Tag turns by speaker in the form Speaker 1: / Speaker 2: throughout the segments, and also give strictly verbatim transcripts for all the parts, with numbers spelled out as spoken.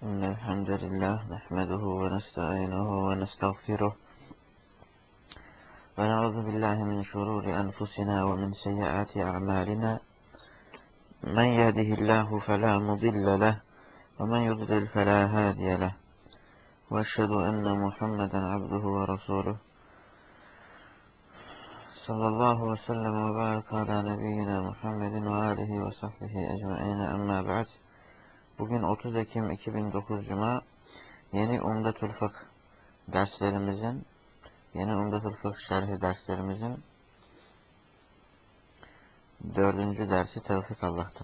Speaker 1: إن الحمد لله نحمده ونستعينه ونستغفره ونعوذ بالله من شرور أنفسنا ومن سيئات أعمالنا من يهده الله فلا مضل له ومن يضلل فلا هادي له وأشهد أن محمدا عبده ورسوله صلى الله وسلم وبارك على نبينا محمد وآله وصحبه أجمعين أما بعد. Bugün otuz Ekim iki bin dokuz Cuma, yeni Umdetül Fıkh derslerimizin, yeni Umdetül Fıkh şerhi derslerimizin dördüncü dersi Tevfik Allah'tan.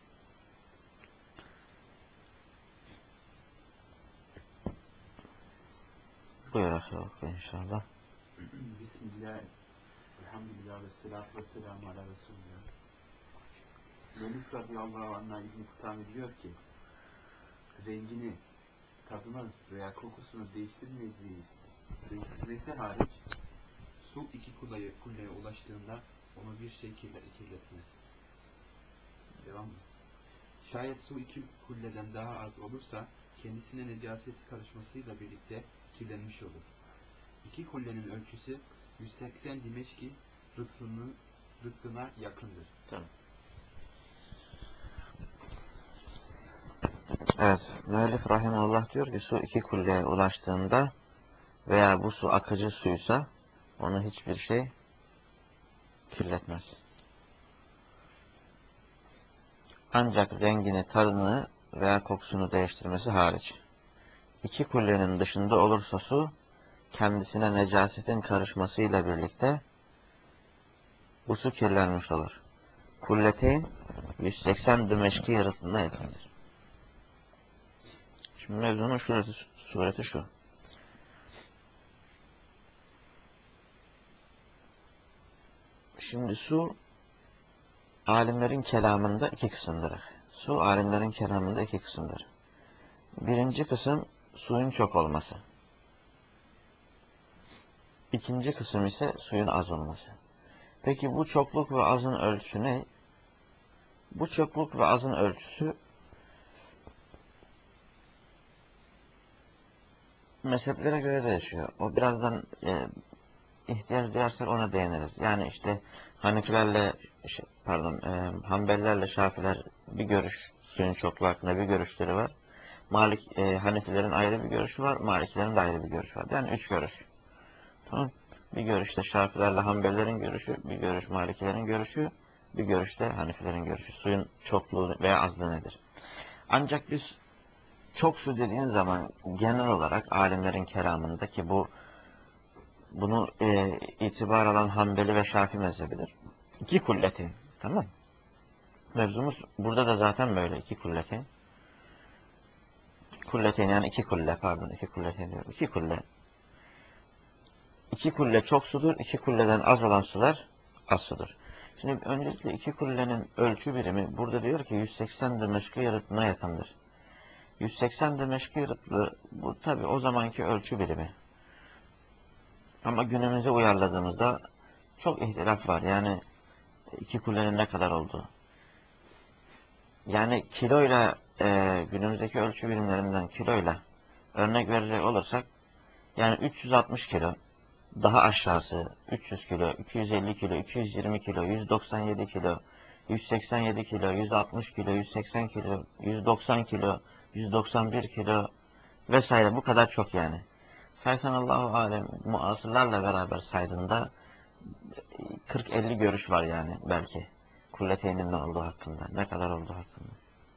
Speaker 1: Buyur aşağı inşallah.
Speaker 2: Bismillah, elhamdülillah ve salatu ve selamu ala Resulullah. Yunus radıyallahu anh'a İbn-i Kutami diyor ki, rengini, tadını veya kokusunu değiştirmesi, değiştirmesi hariç su iki kulleye, kulleye ulaştığında onu bir şey kirletmez. Devam mı? Şayet su iki kulleden daha az olursa kendisine necaset karışmasıyla birlikte kirlenmiş olur. İki kullenin ölçüsü yüz seksen Dimeşki rıktını, rıktına yakındır.
Speaker 1: Tamam. Evet, müellif rahimahullah diyor ki su iki kulleye ulaştığında veya bu su akıcı suysa onu hiçbir şey kirletmez. Ancak rengini, tadını veya kokusunu değiştirmesi hariç. İki kullenin dışında olursa su kendisine necasetin karışmasıyla birlikte bu su kirlenmiş olur. Kulleteyn yüz seksen Dimeşki yarısında yakındır. Şimdi mevzunun şurası, sureti şu. Şimdi su alimlerin kelamında iki kısımdır. Su alimlerin kelamında iki kısımdır. Birinci kısım suyun çok olması. İkinci kısım ise suyun az olması. Peki bu çokluk ve azın ölçüsü ne? Bu çokluk ve azın ölçüsü mezheplere göre değişiyor. O birazdan e, ihtiyaç duyarsak ona değiniriz. Yani işte Hanifilerle pardon e, Hanbelilerle Şafiler bir görüş, suyun çokluğu hakkında bir görüşleri var. Malik e, Hanifilerin ayrı bir görüşü var, Maliklerin de ayrı bir görüşü var. Yani üç görüş. Tamam? Bir görüşte Şafilerle Hanbelilerin görüşü, bir görüş Maliklerin görüşü, bir görüşte Hanifilerin görüşü. Suyun çokluğu veya azlığı nedir? Ancak biz çok su dediğin zaman genel olarak alimlerin kelamında ki bu bunu e, itibar alan Hanbeli ve Şafii mezhebidir. İki kulletin. Tamam. Mevzumuz burada da zaten böyle. iki kulletin. Kulletin yani iki kulle pardon. iki kulletin diyorum. İki kulle. İki kulle çok sudur. İki kulleden az olan sular az sudur. Şimdi öncelikle iki kullenin ölçü birimi burada diyor ki yüz seksen Dimeşki yarıtına yakındır. yüz seksen Dimeşki yarıtlı bu tabi o zamanki ölçü birimi. Ama günümüze uyarladığımızda çok ihtilaf var. Yani iki kullenin ne kadar olduğu. Yani kiloyla e, günümüzdeki ölçü birimlerinden kiloyla örnek verecek olursak yani üç yüz altmış kilo daha aşağısı üç yüz kilo, iki yüz elli kilo, iki yüz yirmi kilo, yüz doksan yedi kilo, yüz seksen yedi kilo, yüz altmış kilo, yüz seksen kilo, yüz doksan kilo, yüz doksan bir kilo vesaire bu kadar çok yani. Saysan Allahu alem muasırlarla beraber saydığında kırk elli görüş var yani belki. Kulleteynin ne olduğu hakkında, ne kadar olduğu hakkında.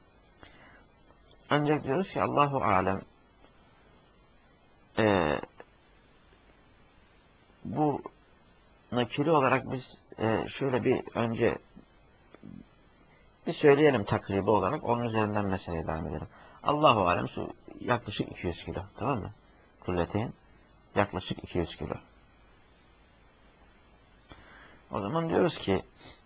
Speaker 1: Ancak diyoruz ki Allahu alem e, bu kilo olarak biz e, şöyle bir önce bir söyleyelim takribi olarak onun üzerinden meseleye devam edelim. Allahu alem su yaklaşık iki yüz kilo, tamam mı? Kulleteyn yaklaşık iki yüz kilo. O zaman diyoruz ki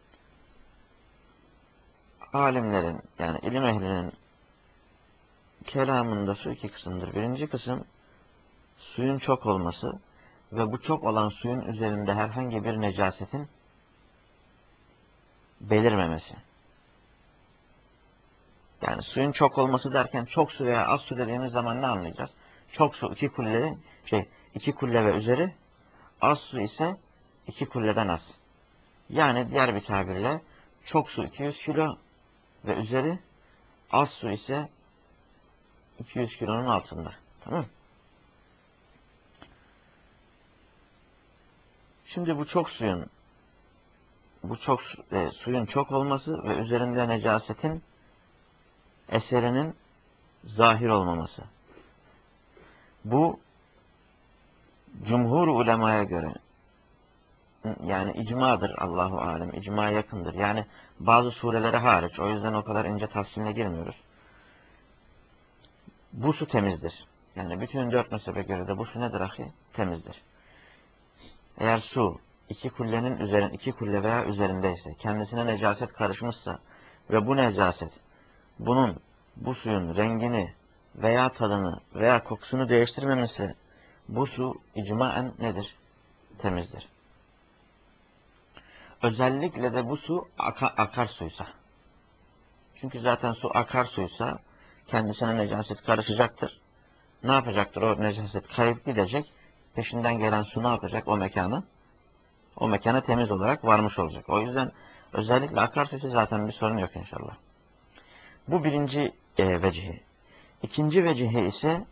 Speaker 1: alimlerin yani ilim ehlinin kelamında su iki kısımdır. Birinci kısım suyun çok olması ve bu çok olan suyun üzerinde herhangi bir necasetin belirmemesi. Yani suyun çok olması derken çok su veya az su dediğimiz zaman ne anlayacağız? Çok su iki kulle, şey iki kulle ve üzeri, az su ise iki kulleden az. Yani diğer bir tabirle çok su iki yüz kilo ve üzeri, az su ise iki yüz kilonun altında. Tamam. Şimdi bu çok suyun bu çok e, suyun çok olması ve üzerinde necasetin eserinin zahir olmaması. Bu cumhur ulemaya göre yani icmadır, Allahu alem, icma yakındır. Yani bazı surelere hariç, o yüzden o kadar ince tafsiline girmiyoruz. Bu su temizdir. Yani bütün dört mezhebe göre de bu su nedir ahi? Temizdir. Eğer su iki kullenin üzerin iki kulle veya üzerindeyse, kendisine necaset karışmışsa ve bu necaset bunun bu suyun rengini veya tadını veya kokusunu değiştirmemesi, bu su icmaen nedir? Temizdir. Özellikle de bu su aka, akarsuysa. Çünkü zaten su akarsuysa kendisine necaset karışacaktır. Ne yapacaktır? O necaset kayıp gidecek. Peşinden gelen su ne yapacak? O mekana o mekana temiz olarak varmış olacak. O yüzden özellikle akarsuysa zaten bir sorun yok inşallah. Bu birinci e, vecihi. İkinci vecihi ise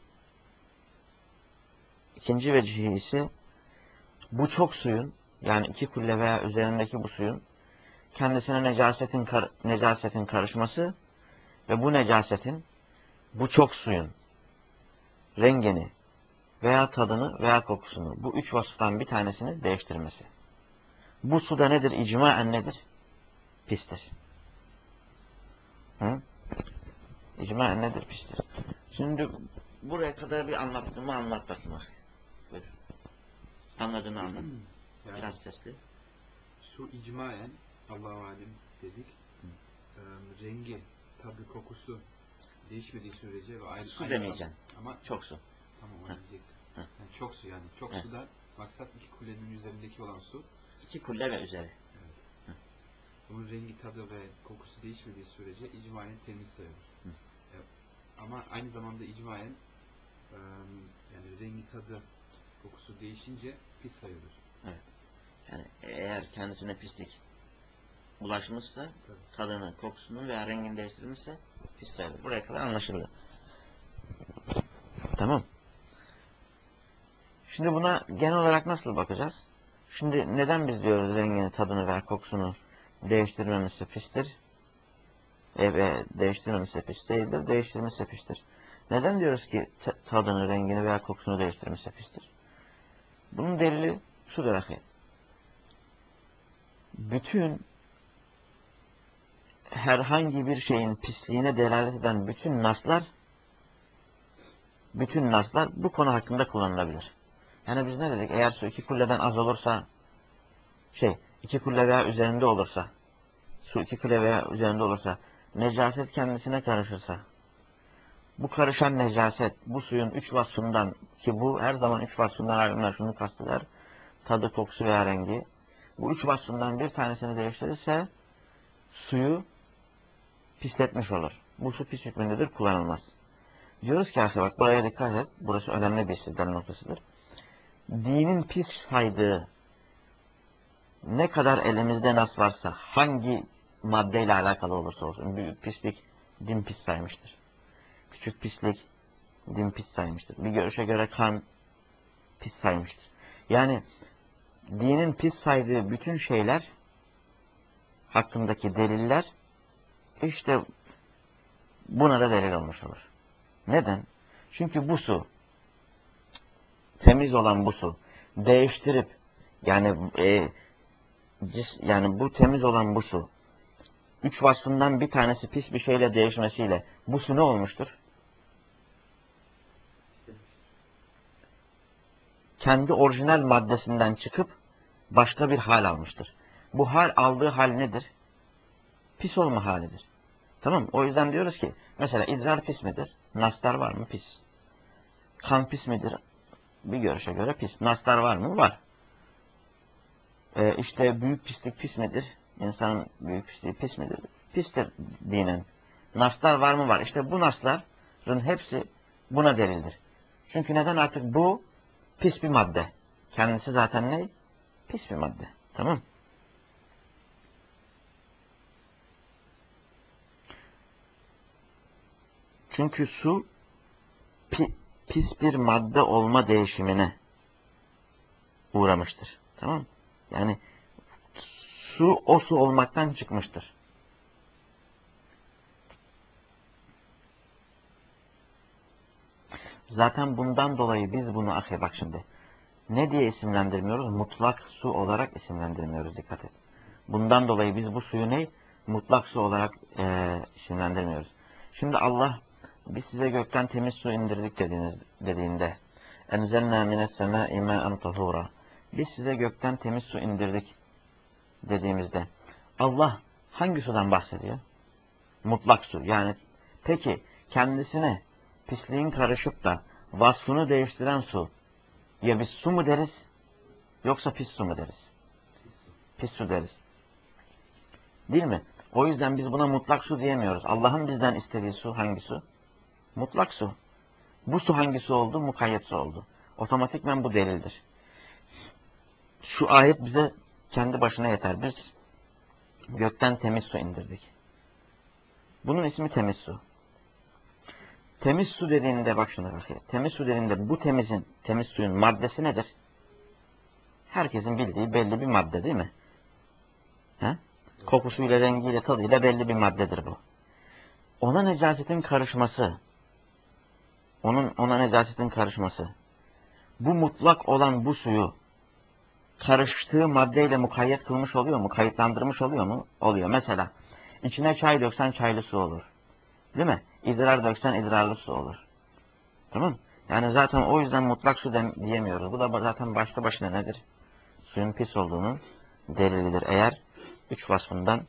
Speaker 1: ikinci vecihi ise bu çok suyun, yani iki kulle veya üzerindeki bu suyun kendisine necasetin kar, necasetin karışması ve bu necasetin bu çok suyun rengini veya tadını veya kokusunu, bu üç vasıftan bir tanesini değiştirmesi. Bu suda nedir? İcmaen nedir? Pistir. Hı? İcmaen nedir? Pistir. Şimdi buraya kadar bir anlattığımı anlat bakayım. Buyur. Anladığını anlat.
Speaker 2: Yani,
Speaker 1: biraz sesli.
Speaker 2: Su icmaen Allahu alem dedik. E, rengi, tadı, kokusu değişmediği sürece ve aynı
Speaker 1: Su
Speaker 2: aynı
Speaker 1: demeyeceksin.
Speaker 2: Ama
Speaker 1: çok su.
Speaker 2: Tamam, onu diyecektim. Yani çok su yani. Çok
Speaker 1: Heh.
Speaker 2: sudan maksat iki kulenin üzerindeki olan su.
Speaker 1: İki kulle ve üzeri.
Speaker 2: Evet. Bunun rengi, tadı ve kokusu değişmediği sürece icmaen temiz sayılır. E, ama aynı zamanda icmaen e, yani rengi, tadı, kokusu değişince pis sayılır.
Speaker 1: Evet. Yani eğer kendisine pislik bulaşmışsa,
Speaker 2: Tabii.
Speaker 1: tadını, kokusunu veya rengini değiştirmişse pis sayılır. Buraya kadar anlaşıldı. Tamam. Şimdi buna genel olarak nasıl bakacağız? Şimdi neden biz diyoruz rengini, tadını veya kokusunu değiştirmemesi pistir? E, ve değiştirmemesi pis değildir, değiştirmesi pistir. Neden diyoruz ki tadını, rengini veya kokusunu değiştirmesi pistir? Bunun delili şudur ahi. Bütün herhangi bir şeyin pisliğine delalet eden bütün naslar bütün naslar bu konu hakkında kullanılabilir. Yani biz ne dedik? Eğer su iki kulleden az olursa şey, iki kulle veya üzerinde olursa su iki kulle veya üzerinde olursa necaset kendisine karışırsa bu karışan necaset bu suyun üç vasfından ki bu her zaman üç vasfından alimler şunu kasteder. Tadı, kokusu veya rengi. Bu üç vasfından bir tanesini değiştirirse suyu pisletmiş olur. Bu su pis hükmündedir, kullanılmaz. Diyoruz ki aslında bak buraya dikkat et. Burası önemli bir istidlal noktasıdır. Dinin pis saydığı ne kadar elimizde nas varsa hangi maddeyle alakalı olursa olsun büyük pislik din pis saymıştır. Küçük pislik din pis saymıştır. Bir görüşe göre kan pis saymıştır. Yani dinin pis saydığı bütün şeyler hakkındaki deliller işte buna da delil olmuş olur. Neden? Çünkü bu su temiz olan bu su değiştirip yani e, cis, yani bu temiz olan bu su üç vasfından bir tanesi pis bir şeyle değişmesiyle bu su ne olmuştur? Kendi orijinal maddesinden çıkıp başka bir hal almıştır. Bu hal aldığı hal nedir? Pis olma halidir. Tamam. O yüzden diyoruz ki mesela idrar pis midir? Naslar var mı? Pis. Kan pis midir? Bir görüşe göre pis. Naslar var mı? Var. Ee, işte büyük pislik pis midir? İnsanın büyük pisliği pis midir? Pistir dinen. Naslar var mı? Var. İşte bu nasların hepsi buna delildir. Çünkü neden? Artık bu pis bir madde. Kendisi zaten ne? Pis bir madde. Tamam. Çünkü su pi, pis bir madde olma değişimine uğramıştır. Tamam. Yani su o su olmaktan çıkmıştır. Zaten bundan dolayı biz bunu ahi bak şimdi. Ne diye isimlendirmiyoruz? Mutlak su olarak isimlendirmiyoruz. Dikkat et. Bundan dolayı biz bu suyu ne? Mutlak su olarak e, isimlendirmiyoruz. Şimdi Allah biz size gökten temiz su indirdik dediğiniz, dediğinde enzelnâ minessemâi mâen tahûrâ biz size gökten temiz su indirdik dediğimizde Allah hangi sudan bahsediyor? Mutlak su. Yani peki kendisine pisliğin karışıp da vasfını değiştiren su ya biz su mu deriz yoksa pis su mu deriz? Pis su deriz. Değil mi? O yüzden biz buna mutlak su diyemiyoruz. Allah'ın bizden istediği su hangi su? Mutlak su. Bu su hangi su oldu? Mukayyet su oldu. Otomatikmen bu delildir. Şu ayet bize kendi başına yeter. Biz gökten temiz su indirdik. Bunun ismi temiz su. Temiz su dediğinde bak şuna bakayım. Temiz su dediğinde bu temizin, temiz suyun maddesi nedir? Herkesin bildiği belli bir madde değil mi? He? Kokusuyla, rengiyle, tadıyla belli bir maddedir bu. Ona necasetin karışması, onun ona necasetin karışması, bu mutlak olan bu suyu karıştığı maddeyle mukayyet kılmış oluyor mu? Kayıtlandırmış oluyor mu? Oluyor. Mesela içine çay döksen çaylı su olur. Değil mi? İdrar döksen idrarlı su olur. Tamam mı? Yani zaten o yüzden mutlak su diyemiyoruz. Bu da zaten başta başına nedir? Suyun pis olduğunun delilidir. Eğer üç vasfından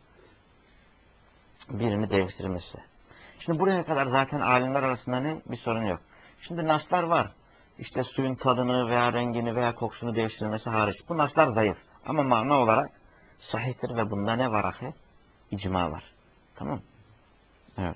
Speaker 1: birini değiştirmişse. Şimdi buraya kadar zaten alimler arasında ne? Bir sorun yok. Şimdi naslar var. İşte suyun tadını veya rengini veya kokusunu değiştirmesi hariç. Bu naslar zayıf. Ama mana olarak sahihtir ve bunda ne var ahi? İcma var. Tamam mı? Evet.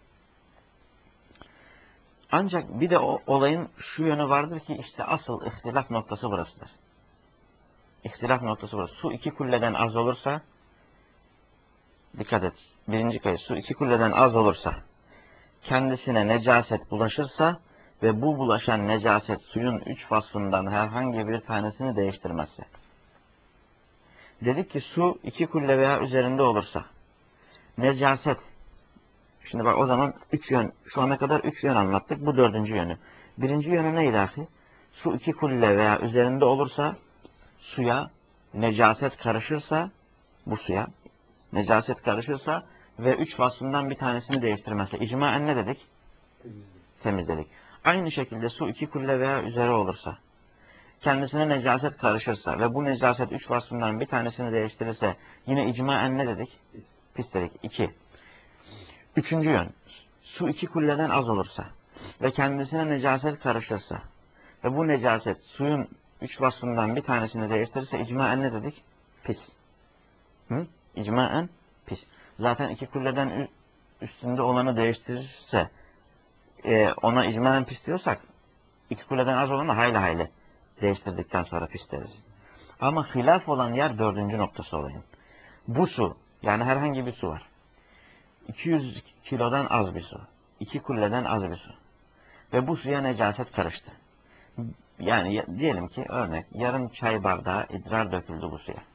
Speaker 1: Ancak bir de o olayın şu yönü vardır ki işte asıl ihtilaf noktası burasıdır. İhtilaf noktası burası. Su iki kulleden az olursa dikkat et. Birinci kayıt. Su iki kulleden az olursa kendisine necaset bulaşırsa ve bu bulaşan necaset suyun üç vasfından herhangi bir tanesini değiştirmezse. Dedik ki su iki kulle veya üzerinde olursa necaset. Şimdi bak o zaman üç yön. Şu ana kadar üç yön anlattık. Bu dördüncü yönü. Birinci yönü neydi ahi? Su iki kulle veya üzerinde olursa suya necaset karışırsa bu suya necaset karışırsa ve üç vasfından bir tanesini değiştirmezse. İcmaen ne dedik? Temizledik. Aynı şekilde su iki kulle veya üzeri olursa kendisine necaset karışırsa ve bu necaset üç vasfından bir tanesini değiştirirse yine icmaen ne dedik? Pis dedik. İki. Üçüncü yön. Su iki kulleden az olursa ve kendisine necaset karışırsa ve bu necaset suyun üç vasfından bir tanesini değiştirirse icmaen ne dedik? Pis. Hı? İcmaen pis. Zaten iki kulleden üstünde olanı değiştirirse e, ona icmaen pis diyorsak iki kuleden az olanı hayli hayli değiştirdikten sonra pis deriz. Ama hilaf olan yer dördüncü noktası olayın. Bu su, yani herhangi bir su var. iki yüz kilodan az bir su. iki kulleden az bir su. Ve bu suya necaset karıştı. Yani diyelim ki örnek yarım çay bardağı idrar döküldü bu suya.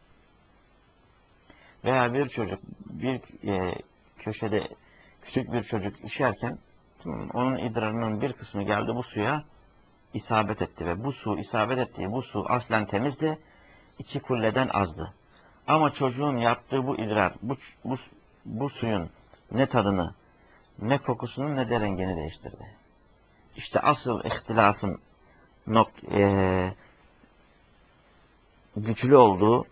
Speaker 1: Veya bir çocuk bir e, köşede küçük bir çocuk işerken onun idrarının bir kısmı geldi bu suya isabet etti ve bu su isabet ettiği bu su aslen temizdi, iki kulleden azdı. Ama çocuğun yaptığı bu idrar, bu, bu, bu suyun ne tadını, ne kokusunu, ne de rengini değiştirdi. İşte asıl ihtilafın nok e, güçlü olduğu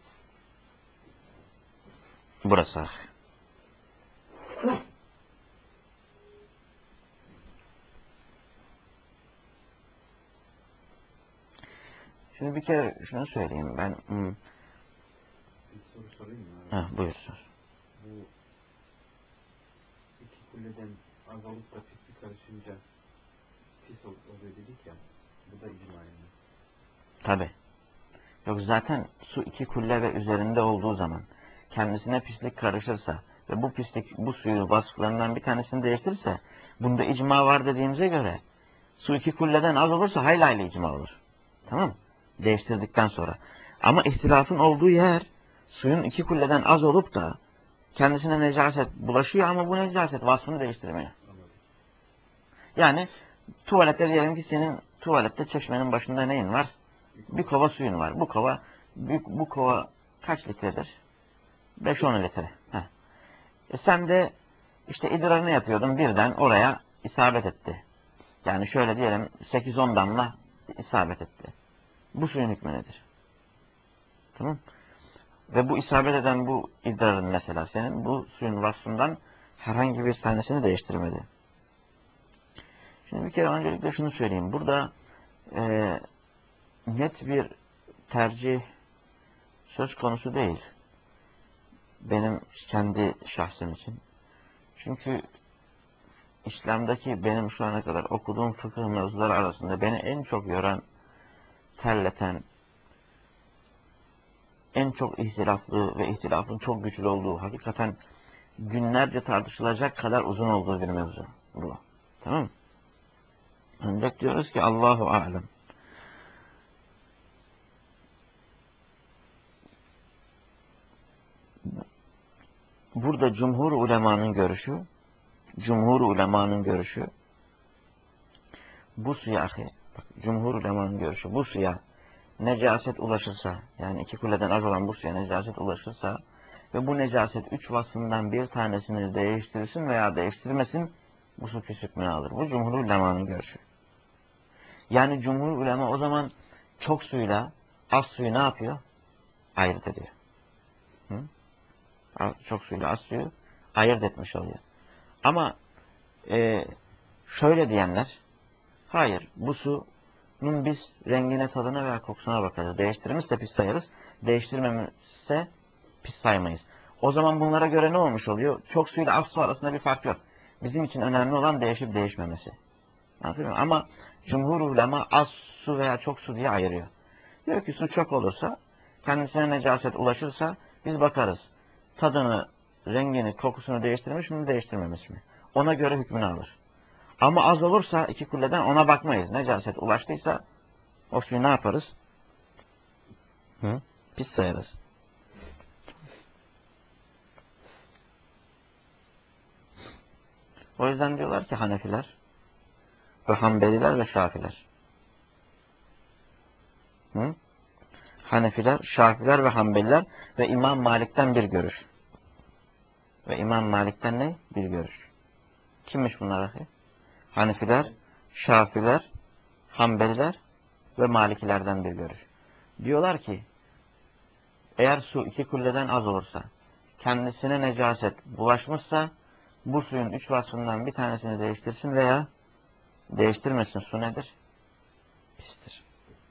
Speaker 1: burası. Şimdi bir kere şunu söyleyeyim ben. Hmm.
Speaker 2: Bir soru sorayım mı?
Speaker 1: Heh, buyursun.
Speaker 2: Bu iki kulleden azalıp da pislik karışınca pis ol- oluyor dedik ya. Bu da icma yani.
Speaker 1: Tabi. Yok zaten su iki kulle ve üzerinde olduğu zaman kendisine pislik karışırsa ve bu pislik bu suyu vasıflarından bir tanesini değiştirirse bunda icma var dediğimize göre su iki kulleden az olursa hayli hayli icma olur. Tamam mı? Değiştirdikten sonra. Ama ihtilafın olduğu yer suyun iki kulleden az olup da kendisine necaset bulaşıyor ama bu necaset vasfını değiştirmiyor. Yani tuvalette diyelim ki senin tuvalette çeşmenin başında neyin var? Bir kova suyun var. Bu kova bu, bu kova kaç litredir? beş on litre. Heh. E sen de işte idrarını yapıyordun birden oraya isabet etti. Yani şöyle diyelim sekiz on damla isabet etti. Bu suyun hükmü nedir? Tamam. Ve bu isabet eden bu idrarın mesela senin bu suyun vasfından herhangi bir tanesini değiştirmedi. Şimdi bir kere öncelikle şunu söyleyeyim. Burada e, net bir tercih söz konusu değil. Benim kendi şahsım için. Çünkü İslam'daki benim şu ana kadar okuduğum fıkıh mevzuları arasında beni en çok yoran, terleten, en çok ihtilaflı ve ihtilafın çok güçlü olduğu, hakikaten günlerce tartışılacak kadar uzun olduğu bir mevzu bu. Tamam mı? Ancak diyoruz ki Allahu alem. Burada cumhur ulemanın görüşü, cumhur ulemanın görüşü, bu suya, bak, cumhur ulemanın görüşü, bu suya necaset ulaşırsa, yani iki kuleden az olan bu suya necaset ulaşırsa ve bu necaset üç vasfından bir tanesini değiştirsin veya değiştirmesin, bu su pis hükmünü alır. Bu cumhur ulemanın görüşü. Yani cumhur ulema o zaman çok suyla az suyu ne yapıyor? Ayırt ediyor. Hı? Çok suyla az suyu ayırt etmiş oluyor. Ama e, şöyle diyenler, hayır bu suyun biz rengine, tadına veya kokusuna bakarız. Değiştirmişse pis sayarız, değiştirmemişse pis saymayız. O zaman bunlara göre ne olmuş oluyor? Çok suyla az su arasında bir fark yok. Bizim için önemli olan değişip değişmemesi. Anlatabiliyor muyum? Ama cumhur ulema az su veya çok su diye ayırıyor. Diyor ki su çok olursa, kendisine necaset ulaşırsa biz bakarız. Tadını, rengini, kokusunu değiştirmiş mi, değiştirmemiş mi? Ona göre hükmünü alır. Ama az olursa iki kulleden ona bakmayız. Necaset ulaştıysa o suyu ne yaparız? Hı? Pis sayarız. O yüzden diyorlar ki Hanefiler ve Hanbeliler ve Şafiler. Hı? Hanefiler, Şafiler ve Hanbeliler ve İmam Malik'ten bir görüş. Ve İmam Malik'ten ne? Bir görüş. Kimmiş bunlar? Hanefiler, Şafiler, Hanbeliler ve Malikilerden bir görüş. Diyorlar ki eğer su iki kulleden az olursa, kendisine necaset bulaşmışsa bu suyun üç vasfından bir tanesini değiştirsin veya değiştirmesin. Su nedir? Pistir.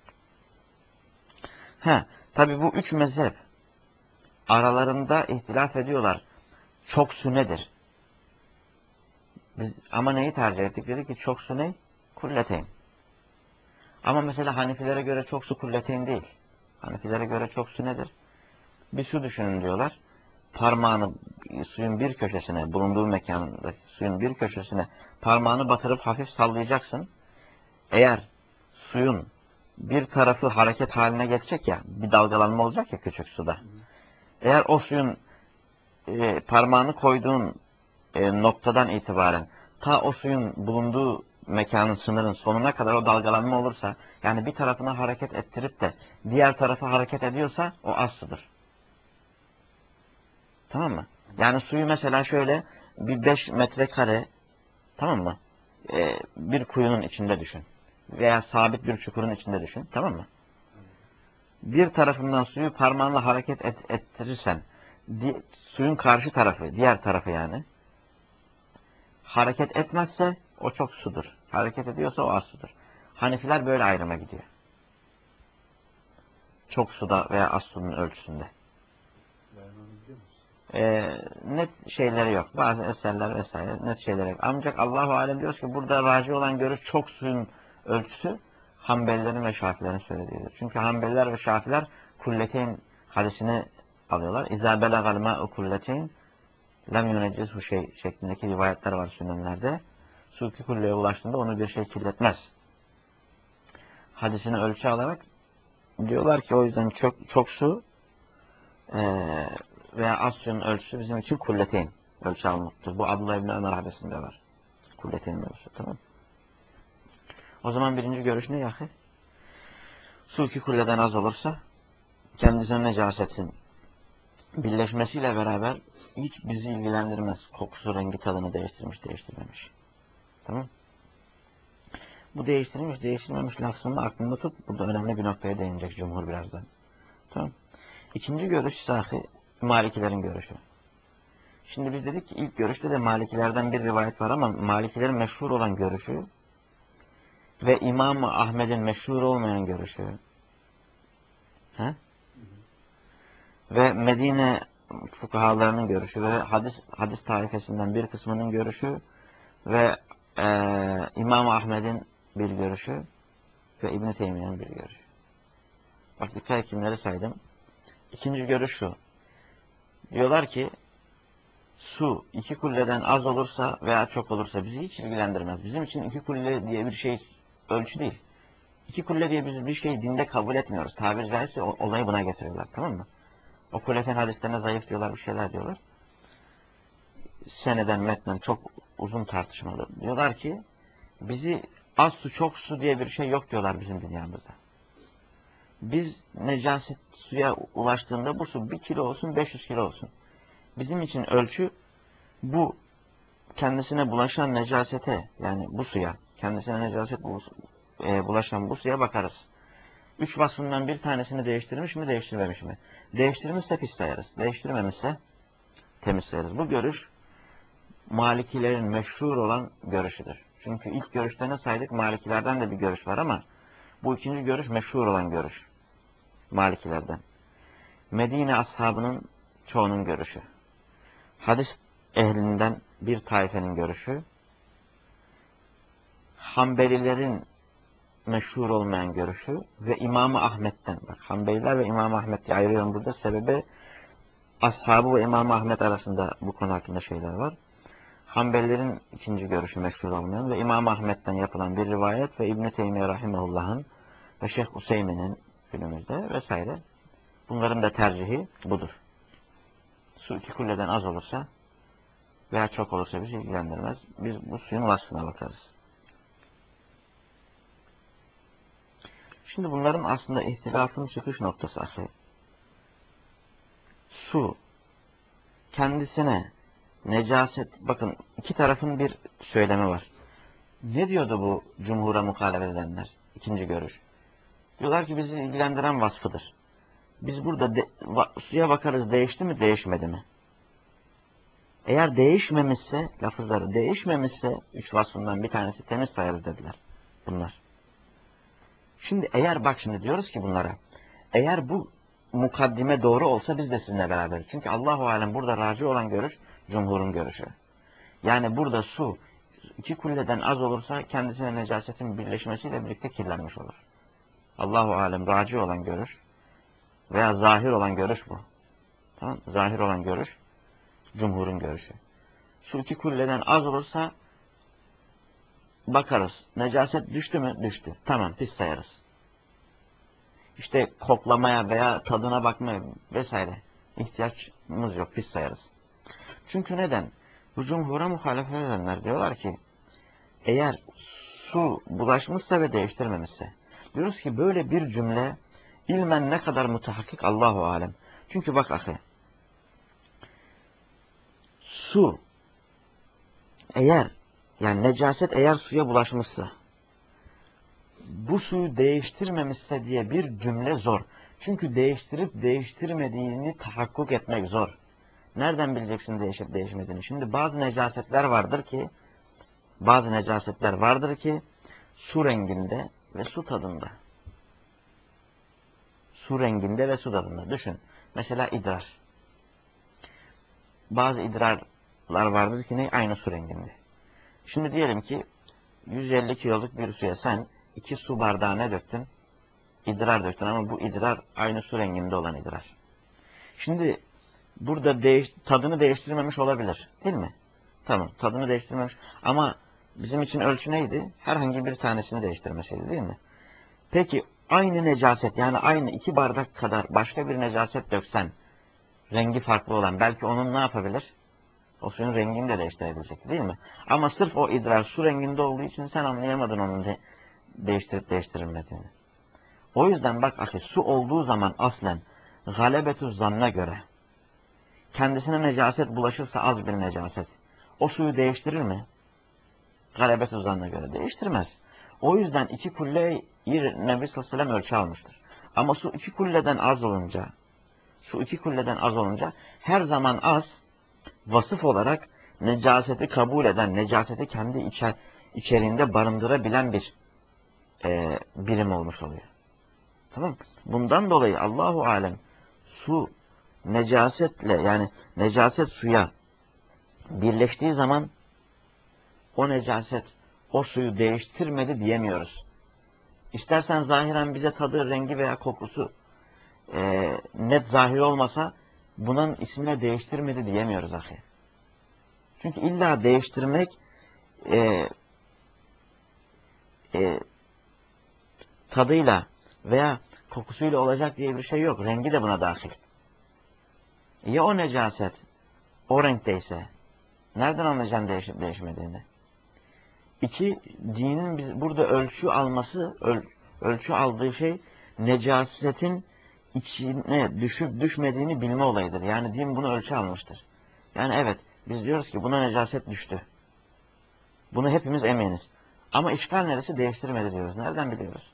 Speaker 1: Ha, tabi bu üç mezhep aralarında ihtilaf ediyorlar. Çok su nedir? Biz ama neyi tercih ettik? Dedik ki çok su ne? Kulleteyn. Ama mesela Hanefilere göre çok su kulleteyn değil. Hanefilere göre çok su nedir? Bir su düşünün diyorlar. Parmağını suyun bir köşesine, bulunduğu mekanda suyun bir köşesine parmağını batırıp hafif sallayacaksın. Eğer suyun bir tarafı hareket haline geçecek ya, bir dalgalanma olacak ya küçük suda. Eğer o suyun e, parmağını koyduğun e, noktadan itibaren ta o suyun bulunduğu mekanın, sınırın sonuna kadar o dalgalanma olursa, yani bir tarafına hareket ettirip de diğer tarafa hareket ediyorsa o az sudur. Tamam mı? Yani suyu mesela şöyle bir beş metrekare, tamam mı? Ee, bir kuyunun içinde düşün. Veya sabit bir çukurun içinde düşün. Tamam mı? Bir tarafından suyu parmağınla hareket et, ettirirsen di, suyun karşı tarafı, diğer tarafı yani hareket etmezse o çok sudur. Hareket ediyorsa o az sudur. Hanefiler böyle ayrıma gidiyor. Çok suda veya az suyun ölçüsünde.
Speaker 2: Yani onu biliyor musun?
Speaker 1: e, net şeyleri yok. Bazı eserler vesaire net şeyleri yok. Ancak Allahu alem diyor ki burada raci olan görüş çok suyun ölçüsü Hanbelilerin ve Şafilerin söylediğidir. Çünkü Hanbeliler ve Şafiler kulleteyn hadisini alıyorlar. İzâ belagal mâ'u kulleteyn lem yunecizhu şey şeklindeki rivayetler var sünenlerde. Su iki kulleye ulaştığında onu bir şey kirletmez. Hadisini ölçü alarak diyorlar ki o yüzden çok, çok su Ee, veya az suyun ölçüsü bizim için kulleteyn ölçü almaktır. Bu Abdullah İbni Ömer hadisinde var. Kulleteyn ölçüsü, tamam. O zaman birinci görüş ne yahi? Su iki kulleden az olursa kendisine necasetin birleşmesiyle beraber hiç bizi ilgilendirmez. Kokusu, rengi, tadını değiştirmiş, değiştirmemiş. Tamam. Bu değiştirmiş, değiştirmemiş lafzını aklında tut. Burada önemli bir noktaya değinecek cumhur birazdan. Tamam. İkinci görüş sahi Malikilerin görüşü. Şimdi biz dedik ki ilk görüşte de Malikilerden bir rivayet var ama Malikilerin meşhur olan görüşü ve İmam-ı Ahmed'in meşhur olmayan görüşü he? Ve Medine fukahalarının görüşü ve hadis hadis tarifesinden bir kısmının görüşü ve e, İmam-ı Ahmed'in bir görüşü ve İbn-i Teymiye'nin bir görüşü. Bak dikkat kimleri saydım. İkinci görüş şu. Diyorlar ki su iki kulleden az olursa veya çok olursa bizi hiç ilgilendirmez. Bizim için iki kulle diye bir şey ölçü değil. İki kulle diye biz bir şey dinde kabul etmiyoruz. Tabiri caizse olayı buna getiriyorlar, tamam mı? O kulletin hadislerine zayıf diyorlar, bir şeyler diyorlar. Seneden metnen çok uzun tartışmalı. Diyorlar ki bizi az su çok su diye bir şey yok diyorlar bizim dünyamızda. Biz necaset suya ulaştığında bu su bir kilo olsun beş yüz kilo olsun. Bizim için ölçü bu kendisine bulaşan necasete, yani bu suya, kendisine necaset e, bulaşan bu suya bakarız. Üç vasfından bir tanesini değiştirmiş mi, değiştirmemiş mi? Değiştirmişse pis sayarız. Değiştirmemişse temiz sayarız. Bu görüş Malikilerin meşhur olan görüşüdür. Çünkü ilk görüşte ne saydık? Malikilerden de bir görüş var ama bu ikinci görüş meşhur olan görüş. Malikilerden. Medine ashabının çoğunun görüşü. Hadis ehlinden bir taifenin görüşü. Hanbelilerin meşhur olmayan görüşü ve İmam-ı Ahmet'ten. Bak Hanbeliler ve İmam-ı Ahmet diye ayırıyorum burada. Sebebi ashabı ve İmam-ı Ahmet arasında bu konu hakkında şeyler var. Hanbelilerin ikinci görüşü meşhur olmayan ve İmam-ı Ahmet'ten yapılan bir rivayet ve İbn-i Teymiye Rahimahullah'ın ve Şeyh Useymin'in günümüzde vesaire. Bunların da tercihi budur. Su iki kulleden az olursa veya çok olursa bizi ilgilendirmez. Biz bu suyun vasfına bakarız. Şimdi bunların aslında ihtilafın çıkış noktası ahi. Su kendisine necaset, bakın iki tarafın bir söylemi var. Ne diyordu bu cumhura muhalefet edenler? İkinci görüş. Diyorlar ki bizi ilgilendiren vasfıdır. Biz burada de, va, suya bakarız değişti mi değişmedi mi? Eğer değişmemişse, lafızları değişmemişse üç vasfından bir tanesi temiz sayarız dediler bunlar. Şimdi eğer bak şimdi diyoruz ki bunlara, eğer bu mukaddime doğru olsa biz de sizinle beraber. Çünkü Allahu alem burada raci olan görüş cumhurun görüşü. Yani burada su iki kulleden az olursa kendisine necasetin birleşmesiyle birlikte kirlenmiş olur. Allahu alem raci olan görüş veya zahir olan görüş bu. Tamam? Zahir olan görüş cumhurun görüşü. Su iki kulleden az olursa bakarız. Necaset düştü mü? Düştü. Tamam, pis sayarız. İşte koklamaya veya tadına bakmaya vesaire ihtiyaçımız yok. Pis sayarız. Çünkü neden? Bu cumhura muhalefet edenler diyorlar ki eğer su bulaşmışsa ve değiştirmemişse diyoruz ki böyle bir cümle ilmen ne kadar mutahakkik Allahu alem. Çünkü bak ahi su eğer yani necaset eğer suya bulaşmışsa bu suyu değiştirmemişse diye bir cümle zor. Çünkü değiştirip değiştirmediğini tahakkuk etmek zor. Nereden bileceksin değişip değişmediğini? Şimdi bazı necasetler vardır ki bazı necasetler vardır ki su renginde ve su tadında. Su renginde ve su tadında. Düşün. Mesela idrar. bazı idrarlar vardır ki ne? Aynı su renginde. Şimdi diyelim ki yüz elli kiloluk bir suya sen iki su bardağı ne döktün? İdrar döktün ama bu idrar aynı su renginde olan idrar. Şimdi burada değiş, tadını değiştirmemiş olabilir. Değil mi? Tamam, tadını değiştirmemiş. Ama bizim için ölçü neydi? Herhangi bir tanesini değiştirmesiydi, değil mi? Peki aynı necaset, yani aynı iki bardak kadar başka bir necaset döksen, rengi farklı olan, belki onun ne yapabilir? O suyun rengini de değiştirebilecek, değil mi? Ama sırf o idrar su renginde olduğu için sen anlayamadın onun de değiştirip değiştirilmediğini. O yüzden bak ahi, su olduğu zaman aslen galebetü zann'a göre kendisine necaset bulaşırsa az bir necaset, o suyu değiştirir mi? Galebetü zann'a göre değiştirmez. O yüzden iki kulleyi Nebi sallallahu aleyhi ve sellem ölçü almıştır. Ama su iki kulleden az olunca, su iki kulleden az olunca her zaman az, vasıf olarak necaseti kabul eden, necaseti kendi içer, içeriğinde barındırabilen bir e, birim olmuş oluyor. Tamam. Bundan dolayı Allahu alem su necasetle, yani necaset suya birleştiği zaman o necaset o suyu değiştirmedi diyemiyoruz. İstersen zahiren bize tadı, rengi veya kokusu e, net zahir olmasa bunun ismini değiştirmedi diyemiyoruz ahi. Çünkü illa değiştirmek e, e, tadıyla veya kokusuyla olacak diye bir şey yok. Rengi de buna dahil. Ya o necaset o renkteyse nereden anlayacaksın değişip değişmediğini? İki, dinin biz burada ölçü alması, öl, ölçü aldığı şey necasetin içine düşüp düşmediğini bilme olayıdır. Yani din bunu ölçü almıştır. Yani evet, biz diyoruz ki buna necaset düştü. Bunu hepimiz eminiz. Ama işgal neresi? Değiştirmedi diyoruz. Nereden biliyoruz?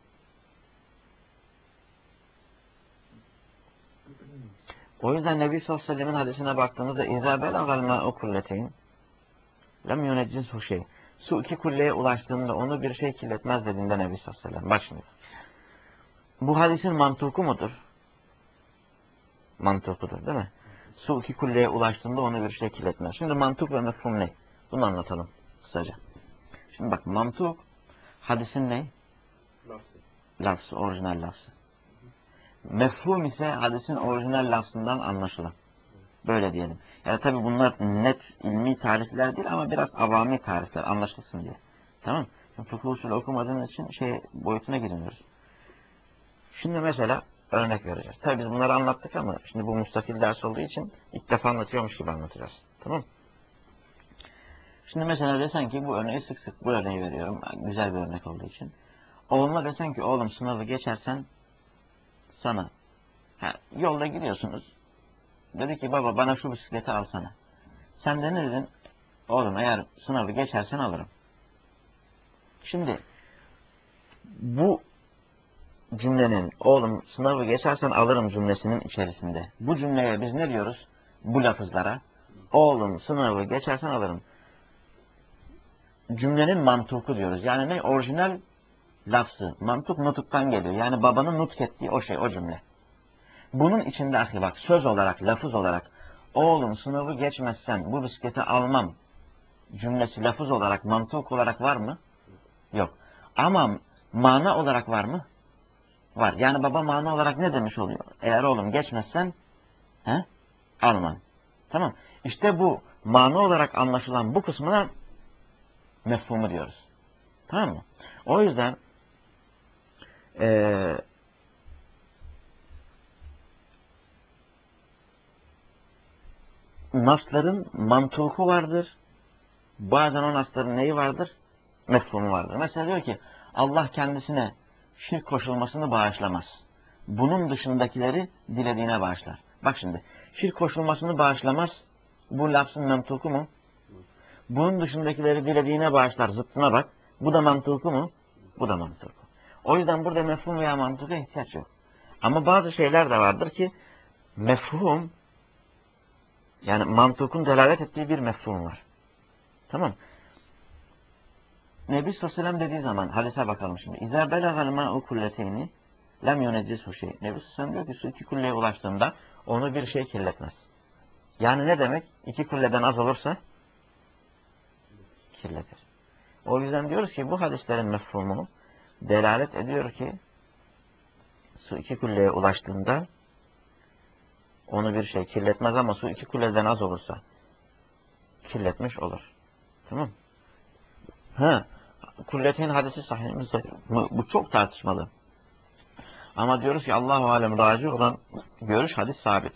Speaker 1: O yüzden Nebi sallallahu aleyhi ve sellem'in hadisine baktığımızda اِذَا بَلَغَ الْمَاءُ كُلَّتَيْنِ لَمْ يُنَجِّزْهُ شَيْءٍ Su iki kulleye ulaştığında onu bir şey kirletmez dediğinde Nebi sallallahu aleyhi ve sellem. Bak şimdi. Bu hadisin mantuku mudur? Mantukudur değil mi? Su iki kulleye ulaştığında onu bir şey kirletmez. Şimdi mantuk ve mefhum ne? Bunu anlatalım kısaca. Şimdi bak, mantuk hadisin ne?
Speaker 2: Lafzı.
Speaker 1: Lafzı, orijinal lafzı. Mefhum ise hadisin orijinal lafzından anlaşılan. Böyle diyelim. Yani tabi bunlar net ilmi tarifler değil ama biraz avami tarifler, anlaşılsın diye. Tamam. Şimdi fıkıh usulü okumadığımız için şey boyutuna girmiyoruz. Şimdi mesela örnek vereceğiz. Tabi biz bunları anlattık ama şimdi bu müstakil ders olduğu için ilk defa anlatıyormuş gibi anlatacağız. Tamam. Şimdi mesela desen ki, bu örneği sık sık bu örneği veriyorum. Güzel bir örnek olduğu için. Oğluna desen ki oğlum sınavı geçersen sana, ha, yolda gidiyorsunuz. Dedi ki baba bana şu bisikleti alsana. Sen de ne dedin? Oğlum eğer sınavı geçersen alırım. Şimdi bu cümlenin oğlum sınavı geçersen alırım cümlesinin içerisinde. Bu cümleye biz ne diyoruz? Bu lafızlara. Oğlum sınavı geçersen alırım. Cümlenin mantuku diyoruz. Yani ne? Orijinal lafzı. Mantuk nutuktan geliyor. Yani babanın nutk ettiği o şey, o cümle. Bunun içinde ahi bak, söz olarak, lafız olarak oğlum sınavı geçmezsen bu bisikleti almam cümlesi lafız olarak, mantuk olarak var mı? Yok. Ama mana olarak var mı? Var. Yani baba mana olarak ne demiş oluyor? Eğer oğlum geçmezsen he, almam. Tamam. İşte bu mana olarak anlaşılan bu kısmına mefhumu diyoruz. Tamam mı? O yüzden eee nasların mantuku vardır. Bazen o nasların neyi vardır? Mefhumu vardır. Mesela diyor ki Allah kendisine şirk koşulmasını bağışlamaz. Bunun dışındakileri dilediğine bağışlar. Bak şimdi, şirk koşulmasını bağışlamaz. Bu lafzın mantuku mu? Bunun dışındakileri dilediğine bağışlar. Zıttına bak. Bu da mantuku mu? Bu da mantuku. O yüzden burada mefhum veya mantuka ihtiyaç yok. Ama bazı şeyler de vardır ki mefhum, yani mantukun delalet ettiği bir mefhum var. Tamam. Nebi sallallahu aleyhi ve sellem dediği zaman hadise bakalım şimdi. İzâ belâgal mâ'u kulleteyni lem yuneccishu şey. Nebi sallallahu aleyhi ve sellem diyor ki su iki kulleye ulaştığında onu bir şey kirletmez. Yani ne demek? İki kulleden az olursa kirletir. O yüzden diyoruz ki bu hadislerin mefhumu delalet ediyor ki su iki kulleye ulaştığında onu bir şey kirletmez ama su iki kulleden az olursa kirletmiş olur. Tamam. Ha, kulletin hadisi sahihimizde. Bu, bu çok tartışmalı. Ama diyoruz ki Allahu alem raci olan görüş hadis sabit.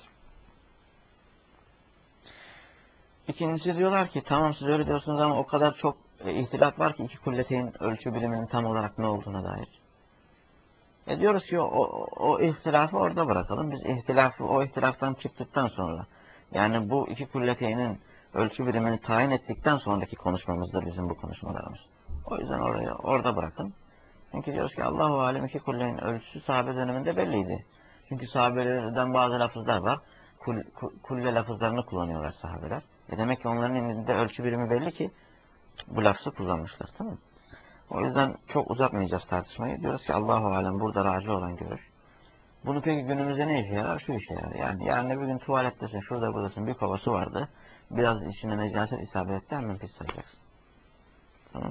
Speaker 1: İkincisi diyorlar ki tamam siz öyle diyorsunuz ama o kadar çok e, ihtilaf var ki iki kulleteyn ölçü biriminin tam olarak ne olduğuna dair. E diyoruz ki o, o, o ihtilafı orada bırakalım. Biz ihtilafı o ihtilaftan çıktıktan sonra yani bu iki kulleteynin ölçü birimini tayin ettikten sonraki konuşmamızdır bizim bu konuşmalarımız. O yüzden oraya orada bırakın. Çünkü diyoruz ki Allahu alem iki kullenin ölçüsü sahabe döneminde belliydi. Çünkü sahabelerden bazı lafızlar var. Kul, kulle lafızlarını kullanıyorlar sahabeler. E demek ki onların elinde ölçü birimi belli ki bu lafzı kullanmışlar. Tamam mı? O yüzden çok uzatmayacağız tartışmayı. Diyoruz ki Allahu alem burada raci olan görüş. Bunu peki günümüzde ne işe yarar? Şu işe yarar. Yani yarın bir gün tuvalettesin, şurada buradasın, bir kova su vardı. Biraz içine necaset isabet etti, hemen pis sayacaksın. Tamam.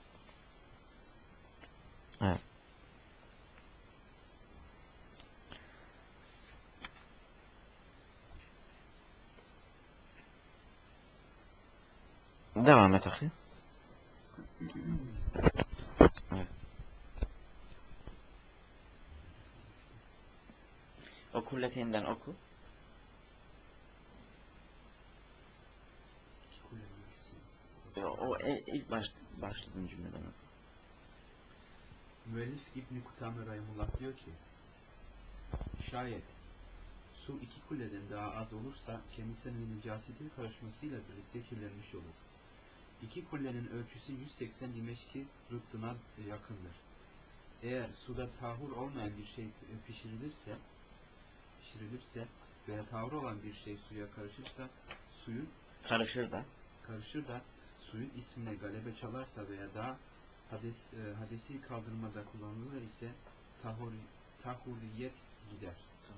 Speaker 1: Evet. Devam et akı. Evet. O kulletinden oku. O ilk baş, başladığın cümleden oku.
Speaker 2: Müellif İbn-i Kutame Rahimullah diyor ki şayet su iki kuleden daha az olursa kendisinin necasetin karışmasıyla birlikte kirlenmiş olur. İki kullenin ölçüsü yüz seksen Dimeşki rıttına yakındır. Eğer suda tahur olmayan bir şey pişirilirse pişirilirse veya tahur olan bir şey suya karışırsa suyun
Speaker 1: Karışır da
Speaker 2: karışır da suyun ismine galebe çalarsa veya daha hades, e, hadesi kaldırmada kullanılır ise tahur, tahuriyet gider.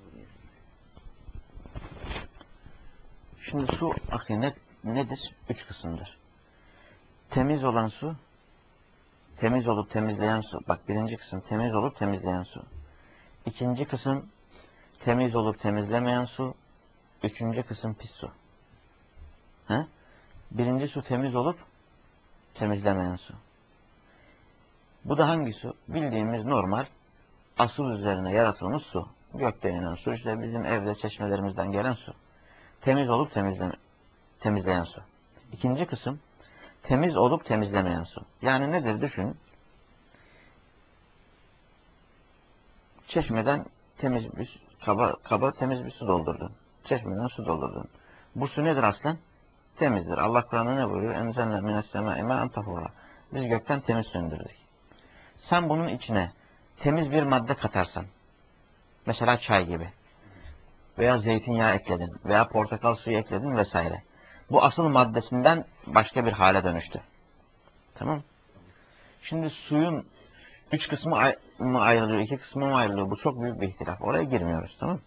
Speaker 1: Şimdi su akı ne, nedir? Üç kısımdır. Temiz olan su, temiz olup temizleyen su. Bak birinci kısım temiz olup temizleyen su. İkinci kısım temiz olup temizlemeyen su. Üçüncü kısım pis su. He? Birinci su temiz olup temizlemeyen su. Bu da hangi su? Bildiğimiz normal asıl üzerine yaratılmış su. Gökten inen su. İşte bizim evde çeşmelerimizden gelen su. Temiz olup temizleme, temizleyen su. İkinci kısım temiz olup temizlemeyen su. Yani nedir düşün. Çeşmeden temiz bir kaba, kaba temiz bir su doldurdun. Çeşmeden su doldurdun. Bu su nedir aslen? Temizdir. Allah Kur'an'da ne buyuruyor? Enzelne minesseme eme'en tahura. Biz gökten temiz söndürdük. Sen bunun içine temiz bir madde katarsan, mesela çay gibi veya zeytinyağı ekledin veya portakal suyu ekledin vesaire. Bu asıl maddesinden başka bir hale dönüştü. Tamam. Şimdi suyun üç kısmı mı ayrılıyor, iki kısmı mı ayrılıyor? Bu çok büyük bir ihtilaf. Oraya girmiyoruz. Tamam.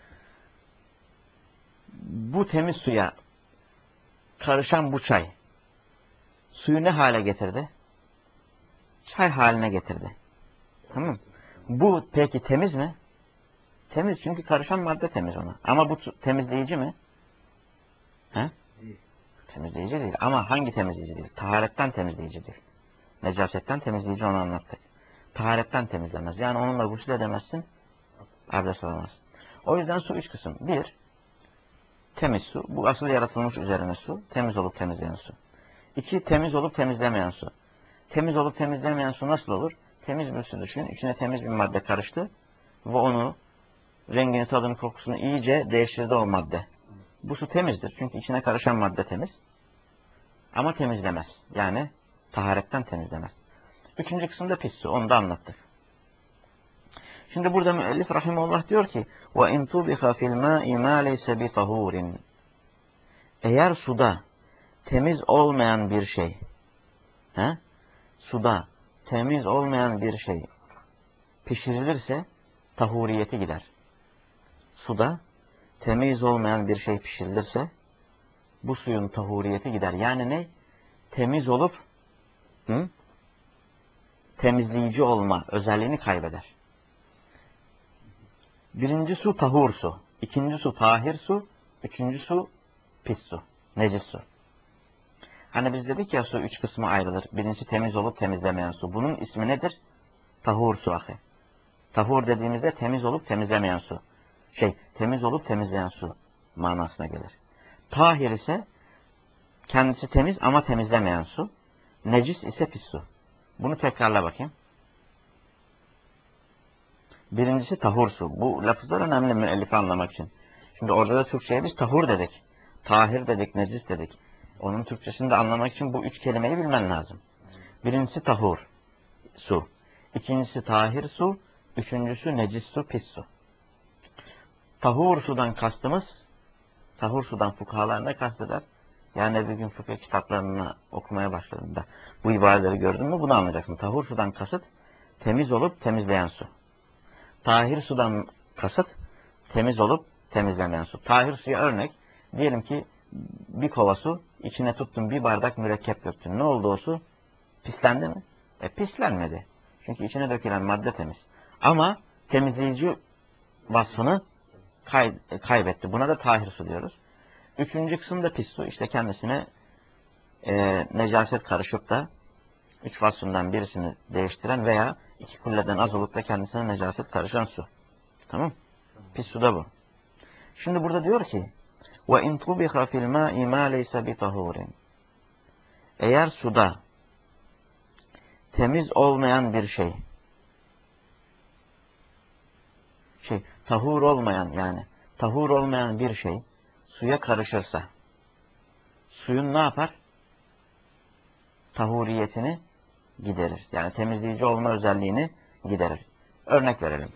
Speaker 1: Bu temiz suya karışan bu çay suyu ne hale getirdi? Çay haline getirdi. Tamam. Bu peki temiz mi? Temiz çünkü karışan madde temiz ona. Ama bu temizleyici mi? He? Temizleyici değil. Ama hangi temizleyici değil? Taharetten temizleyici değil. Necasetten temizleyici onu anlattık. Taharetten temizlemez. Yani onunla gusül edemezsin. Abdest alamazsın. O yüzden su üç kısım. Bir, temiz su. Bu asıl yaratılmış üzerine su. Temiz olup temizleyen su. İki, temiz olup temizlemeyen su. Temiz olup temizlemeyen su nasıl olur? Temiz bir su düşün. İçine temiz bir madde karıştı. Ve onu rengini, tadını, kokusunu iyice değiştirdi o madde. Bu su temizdir. Çünkü içine karışan madde temiz. Ama temizlemez. Yani taharetten temizlemez. Üçüncü kısımda pis su. Onu da anlattık. Şimdi burada müellif rahimehullah diyor ki وَاِنْ تُبِخَ فِي الْمَاءِ مَا لَيْسَ بِطَهُورٍ Eğer suda temiz olmayan bir şey he? Suda temiz olmayan bir şey pişirilirse tahuriyeti gider. Suda temiz olmayan bir şey pişirilirse bu suyun tahuriyeti gider. Yani ne? Temiz olup hı? temizleyici olma özelliğini kaybeder. Birinci su tahur su. İkinci su tahir su. Üçüncü su pis su. Necis su. Hani biz dedik ya su üç kısma ayrılır. Birincisi temiz olup temizlemeyen su. Bunun ismi nedir? Tahur su ahi. Tahur dediğimizde temiz olup temizlemeyen su. Şey, temiz olup temizleyen su manasına gelir. Tahir ise kendisi temiz ama temizlemeyen su. Necis ise pis su. Bunu tekrarla bakayım. Birincisi tahur su. Bu lafızlar önemli müellifi anlamak için. Şimdi orada da Türkçe'ye biz tahur dedik. Tahir dedik, necis dedik. Onun Türkçesini de anlamak için bu üç kelimeyi bilmen lazım. Birincisi tahur su. İkincisi tahir su. Üçüncüsü necis su, pis su. Tahur sudan kastımız, tahur sudan fukahalar ne kasteder? Yani bir gün fıkıh kitaplarını okumaya başladığında bu ibareleri gördün mü bunu anlayacaksın. Tahur sudan kasıt temiz olup temizleyen su. Tahir sudan kasıt temiz olup temizlemeyen su. Tahir suya örnek, diyelim ki bir kova su, içine tuttun bir bardak mürekkep döktün. Ne oldu o su? Pislendi mi? E pislenmedi. Çünkü içine dökülen madde temiz. Ama temizleyici vasfını kay kaybetti. Buna da tahir su diyoruz. Üçüncü kısım da pis su. İşte kendisine e, necaset karışıp da üç vasfından birisini değiştiren veya iki kulleden az olup da kendisine necaset karışan su. Tamam? Pis su da bu. Şimdi burada diyor ki وَاِنْ طُبِخَ فِي الْمَاءِ مَا لَيْسَ بِطَهُورٍ Eğer suda temiz olmayan bir şey, şey, tahur olmayan yani, tahur olmayan bir şey suya karışırsa, suyun ne yapar? Tahuriyetini giderir. Yani temizleyici olma özelliğini giderir. Örnek verelim.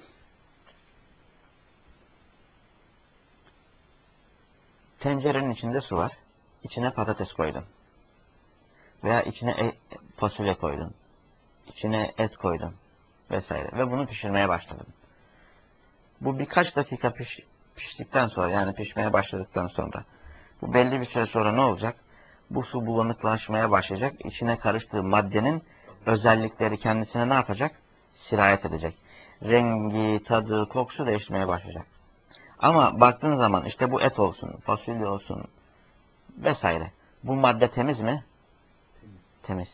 Speaker 1: Tencerenin içinde su var. İçine patates koydun. Veya içine e fasulye koydun. İçine et koydun. Vesaire. Ve bunu pişirmeye başladın. Bu birkaç dakika piş, piştikten sonra yani pişmeye başladıktan sonra bu belli bir süre sonra ne olacak? Bu su bulanıklaşmaya başlayacak. İçine karıştığı maddenin özellikleri kendisine ne yapacak? Sirayet edecek. Rengi, tadı, kokusu değişmeye başlayacak. Ama baktığın zaman işte bu et olsun, fasulye olsun vesaire. Bu madde temiz mi? Temiz.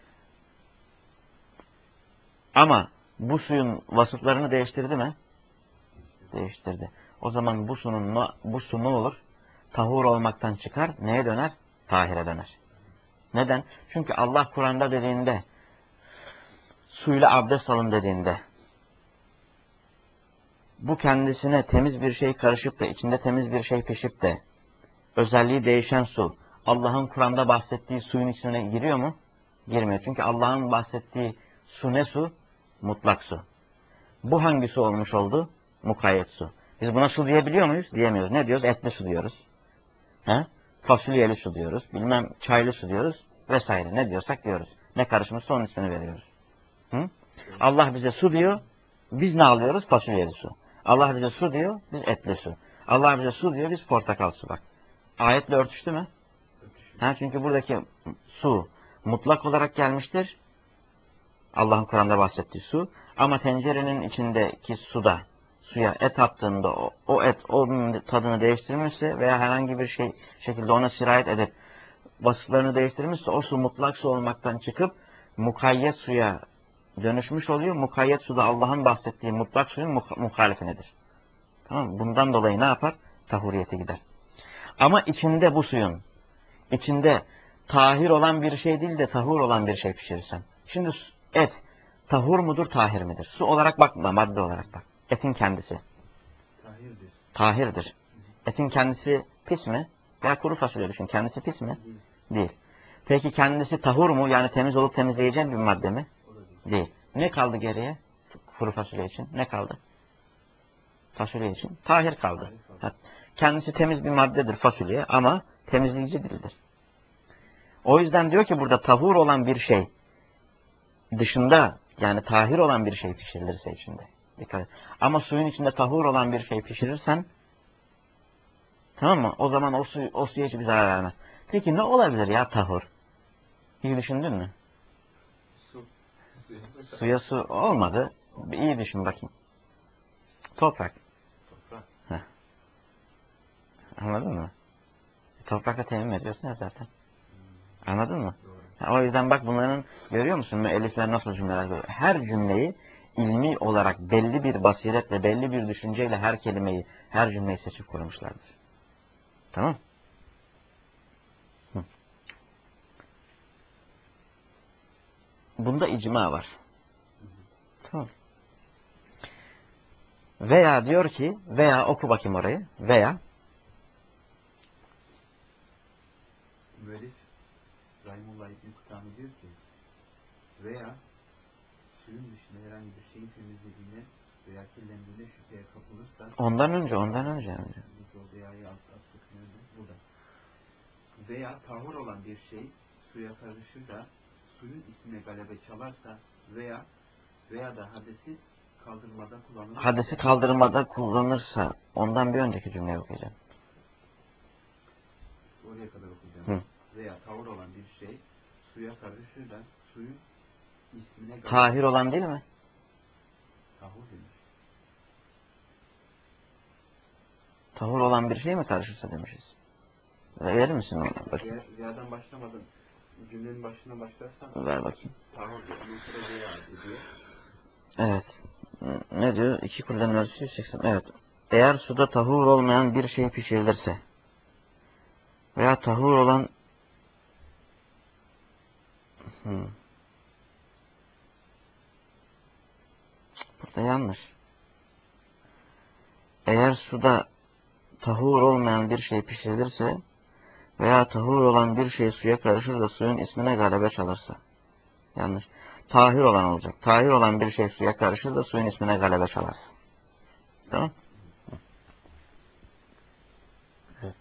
Speaker 1: Ama bu suyun vasıflarını değiştirdi mi? Değiştirdi. O zaman bu sunun bu su ne olur? Tahur olmaktan çıkar. Neye döner? Tahire döner. Neden? Çünkü Allah Kur'an'da dediğinde suyla abdest alın dediğinde bu kendisine temiz bir şey karışıp da içinde temiz bir şey pişip de özelliği değişen su Allah'ın Kur'an'da bahsettiği suyun içine giriyor mu? Girmiyor. Çünkü Allah'ın bahsettiği su ne su? Mutlak su. Bu hangi su olmuş oldu? Mukayyet su. Biz buna su diyebiliyor muyuz? Diyemiyoruz. Ne diyoruz? Etli su diyoruz. He? Fasulyeli su diyoruz. Bilmem çaylı su diyoruz. Vesaire. Ne diyorsak diyoruz. Ne karışmışsa onun ismini veriyoruz. Hı? Allah bize su diyor. Biz ne alıyoruz? Fasulyeli su. Allah bize su diyor. Biz etli su. Allah bize su diyor. Biz portakal su. Bak. Ayetle örtüştü mü? Ha, çünkü buradaki su mutlak olarak gelmiştir. Allah'ın Kur'an'da bahsettiği su. Ama tencerenin içindeki suda, suya et attığında o, o et onun tadını değiştirmişse veya herhangi bir şey şekilde ona sirayet edip vasıflarını değiştirmişse o su mutlak su olmaktan çıkıp mukayyet suya dönüşmüş oluyor. Mukayyet suda Allah'ın bahsettiği mutlak suyun muh muhalifinidir. Tamam mı? Bundan dolayı ne yapar? Tahuriyete gider. Ama içinde bu suyun, içinde tahir olan bir şey değil de tahur olan bir şey pişirirsen. Şimdi et tahur mudur, tahir midir? Su olarak bakma, madde olarak bak. Etin kendisi.
Speaker 2: Tahirdir.
Speaker 1: Tahirdir. Etin kendisi pis mi? Veya kuru fasulye düşün. Kendisi pis mi?
Speaker 2: Değil.
Speaker 1: Değil. Peki kendisi tahur mu? Yani temiz olup temizleyeceğin bir madde mi?
Speaker 2: Değil.
Speaker 1: Değil. Ne kaldı geriye? Kuru fasulye için. Ne kaldı? Fasulye için. Tahir kaldı.
Speaker 2: Tahir kaldı.
Speaker 1: Kendisi temiz bir maddedir fasulye ama temizleyici değildir. O yüzden diyor ki burada tahur olan bir şey dışında yani tahir olan bir şey pişirilirse içinde. Dikkat et. Ama suyun içinde tahur olan bir şey pişirirsen Tamam mı? O zaman o, su, o suya hiçbir zarar vermez. Peki ne olabilir ya tahur? Hiç düşündün mü?
Speaker 2: Su.
Speaker 1: Suya su olmadı. Bir iyi düşün bakayım. Toprak.
Speaker 2: Toprak.
Speaker 1: Heh. Anladın mı? Toprakla temin ediyorsun ya zaten. Anladın mı?
Speaker 2: Doğru.
Speaker 1: Ha, o yüzden bak bunların görüyor musun müellifler nasıl cümleler görüyor? Her cümleyi ilmi olarak belli bir basiretle, belli bir düşünceyle her kelimeyi, her cümleyi seçip kurmuşlardır. Tamam? Hı. Bunda icma var. Tamam. Veya diyor ki, veya oku bakayım orayı, veya
Speaker 2: Müellif Rahimullah İbn-i Kutami diyor ki veya suyun dışında herhangi bir şeyin temizlediğine veya kirlendiğine şüpheye kapılırsa
Speaker 1: ondan önce, ondan önce.
Speaker 2: biz o veya'yı attık nerede? Burada. Veya tahur olan bir şey suya karışır da suyun ismine galebe çalarsa veya veya da hadesi kaldırmada kullanılırsa
Speaker 1: Hadesi kaldırmada kullanırsa ondan bir önceki cümleyi okuyacağım.
Speaker 2: oraya kadar okuyacağım.
Speaker 1: Hı.
Speaker 2: Veya tahur olan bir şey suya karışır da suyun ismine galebe
Speaker 1: Tahir olan değil mi?
Speaker 2: tahur denir.
Speaker 1: Tahur olan bir şey mi karışırsa demişiz. Verir misin onu? Bakayım.
Speaker 2: Veya, veyadan başlamadan cümlenin başına başlarsan
Speaker 1: Ver bakayım.
Speaker 2: tahur diyor. Ondan sonra veya diyor.
Speaker 1: Evet. Ne diyor? İki kullanım ölçüsü yüz seksen. Evet. Eğer suda tahur olmayan bir şey pişirilirse veya tahur olan hmm. Burada yanlış. Eğer suda tahur olmayan bir şey pişirilirse veya tahur olan bir şey suya karışır da suyun ismine galebe çalarsa. Yanlış. Tahir olan olacak. Tahir olan bir şey suya karışır da suyun ismine galebe çalarsa. Tamam? Evet.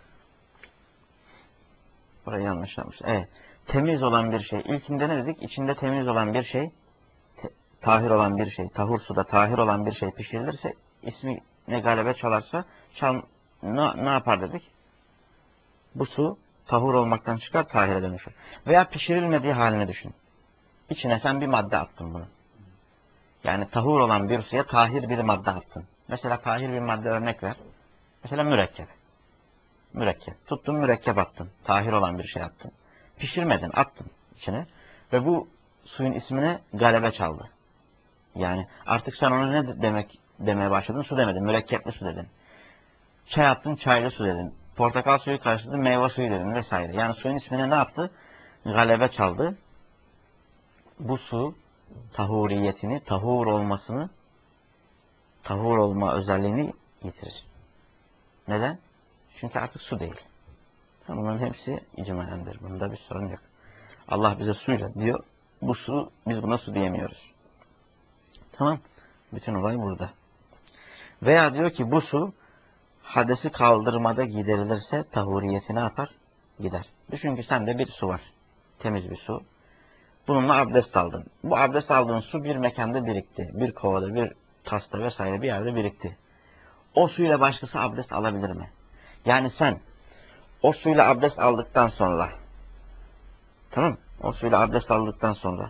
Speaker 1: Burayı yanlış yapmış. Evet. Temiz olan bir şey. İlkinde ne dedik? İçinde temiz olan bir şey, te- tahir olan bir şey, tahur suda tahir olan bir şey pişirilirse, ismine galebe çalarsa, çal, ne, ne yapar dedik? Bu su tahur olmaktan çıkar, tahire dönüşür. Veya pişirilmediği halini düşün. İçine sen bir madde attın bunu. Yani tahur olan bir suya tahir bir madde attın. Mesela tahir bir madde örnek ver. Mesela mürekkep. Mürekkep. Tuttun mürekkep attın. Tahir olan bir şey attın. Pişirmedin, attın içine. Ve bu suyun ismine galebe çaldı. Yani artık sen ona ne demek demeye başladın? Su demedin. Mürekkepli su dedin. Çay attın, çaylı su dedin. Portakal suyu karıştırdın, meyve suyu dedin vesaire. Yani suyun ismine ne yaptı? Galebe çaldı. Bu su tahuriyetini, tahur olmasını, tahur olma özelliğini yitirir. Neden? Çünkü artık su değil. Bunların hepsi icmalendir. Bunda bir sorun yok. Allah bize suyla diyor. Bu su, biz buna su diyemiyoruz. Tamam. Bütün olay burada. Veya diyor ki bu su hadesi kaldırmada giderilirse tahuriyeti ne yapar? Gider. Düşün ki sende bir su var. Temiz bir su. Bununla abdest aldın. Bu abdest aldığın su bir mekanda birikti. Bir kovada, bir tasta vesaire bir yerde birikti. O suyla başkası abdest alabilir mi? Yani sen o suyla abdest aldıktan sonra, tamam, o suyla abdest aldıktan sonra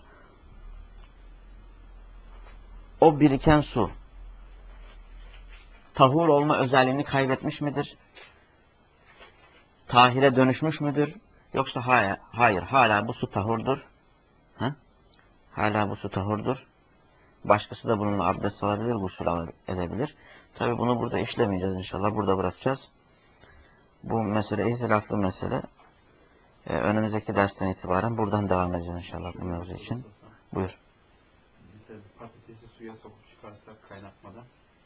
Speaker 1: o biriken su tahur olma özelliğini kaybetmiş midir? Tahire dönüşmüş müdür? Yoksa hayır, hayır hala bu su tahurdur. Ha? Hala bu su tahurdur. Başkası da bununla abdest alabilir, gusül edebilir. Tabi bunu burada işlemeyeceğiz inşallah. Burada bırakacağız. Bu mesele ihtilaflı mesele. Ee, önümüzdeki dersten itibaren buradan devam edeceğiz inşallah bu mevzu için. Buyur.
Speaker 2: Mesela patatesi suya sokup çıkarsak kaynatmadan.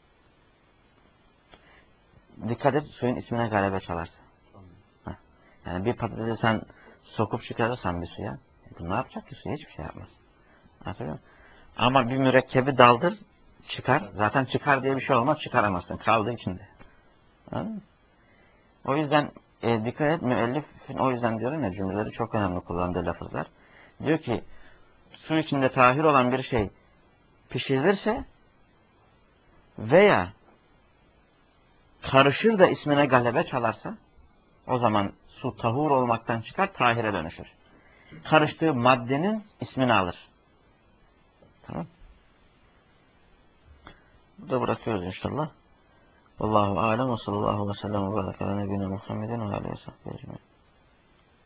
Speaker 1: Dikkat et suyun ismine galebe çalarsın.
Speaker 2: Tamam.
Speaker 1: Yani bir patatesi sen sokup çıkarırsan bir suya, bu ne yapacak ki suya? Hiçbir şey yapmaz. Anlatabiliyor muyum? Ama bir mürekkebi daldır, çıkar. Zaten çıkar diye bir şey olmaz, çıkaramazsın. Kaldı içinde. Anladın mı? O yüzden e, dikkat et, müellifin o yüzden diyorum ya, cümleleri çok önemli kullandığı lafızlar. Diyor ki, su içinde tahir olan bir şey pişirilirse veya karışır da ismine galebe çalarsa o zaman su tahur olmaktan çıkar, tahire dönüşür. Karıştığı maddenin ismini alır. Tamam. Burada bırakıyoruz inşallah. Vallahu alem ve sallallahu aleyhi ve sellem ve barakala nebine Muhammedin ve aleyhi ve sahbihi ecmaîn.